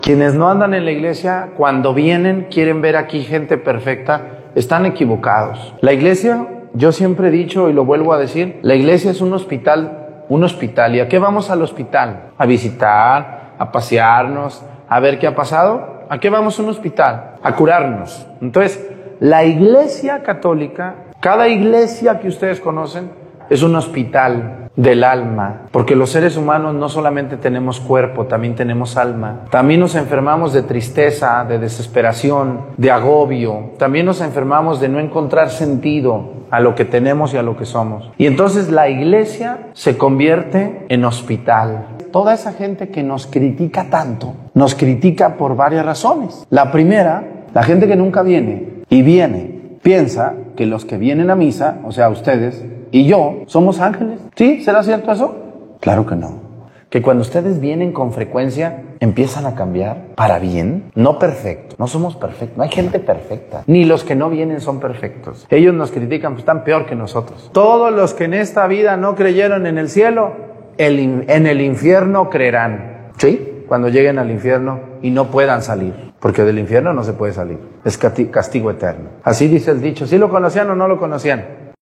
Quienes no andan en la iglesia, cuando vienen, quieren ver aquí gente perfecta, están equivocados. La iglesia, yo siempre he dicho y lo vuelvo a decir, la iglesia es un hospital. ¿Y a qué vamos al hospital? A visitar, a pasearnos, a ver qué ha pasado. ¿A qué vamos a un hospital? A curarnos. Entonces, la iglesia católica, cada iglesia que ustedes conocen, es un hospital del alma, porque los seres humanos no solamente tenemos cuerpo, también tenemos alma. También nos enfermamos de tristeza, de desesperación, de agobio. También nos enfermamos de no encontrar sentido a lo que tenemos y a lo que somos. Y entonces la iglesia se convierte en hospital. Toda esa gente que nos critica tanto, nos critica por varias razones. La primera, la gente que nunca viene y viene, piensa que los que vienen a misa, o sea, ustedes y yo, somos ángeles. ¿Sí? ¿Será cierto eso? Claro que no. Que cuando ustedes vienen con frecuencia, empiezan a cambiar para bien. No perfecto. No somos perfectos. No hay gente perfecta. Ni los que no vienen son perfectos. Ellos nos critican, pues están peor que nosotros. Todos los que en esta vida no creyeron en el cielo, en el infierno creerán. ¿Sí? Cuando lleguen al infierno y no puedan salir. Porque del infierno no se puede salir. Es castigo eterno. Así dice el dicho. ¿Sí lo conocían o no lo conocían?